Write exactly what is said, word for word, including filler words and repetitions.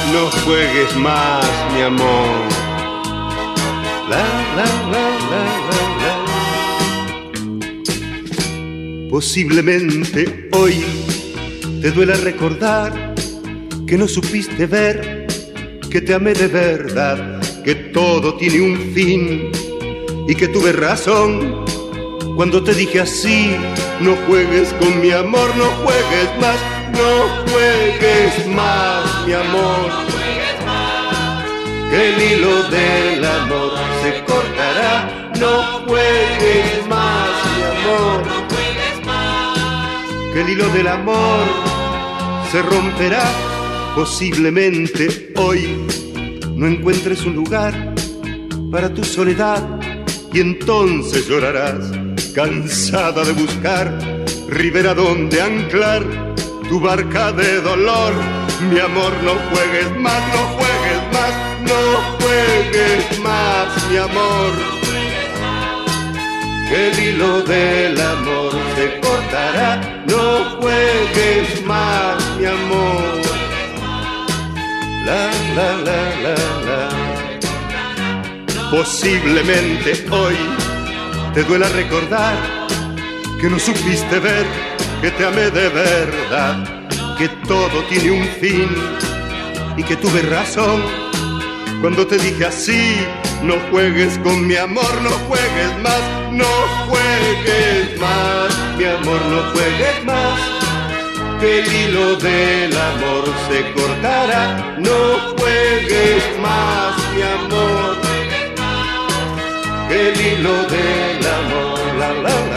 no juegues más, mi amor. La, la, la, la, la, la. Posiblemente hoy te duela recordar que no supiste ver que te amé de verdad, que todo tiene un fin y que tuve razón cuando te dije así: no juegues con mi amor, no juegues más, no juegues más, mi amor. Que el hilo del amor se cortará, no juegues más, mi amor. Que el hilo del amor se romperá. Posiblemente hoy no encuentres un lugar para tu soledad y entonces llorarás, cansada de buscar ribera donde anclar tu barca de dolor. Mi amor, no juegues más, no juegues más, no juegues más, mi amor. Que el hilo del amor se cortará, no juegues más, mi amor. La, la, la, la, la. Posiblemente hoy te duela recordar que no supiste ver que te amé de verdad, que todo tiene un fin y que tuve razón cuando te dije así: no juegues con mi amor, no juegues más, no juegues más, mi amor, no juegues más. Que el hilo del amor se cortará, no juegues más, mi amor. Que el hilo del amor, la, la,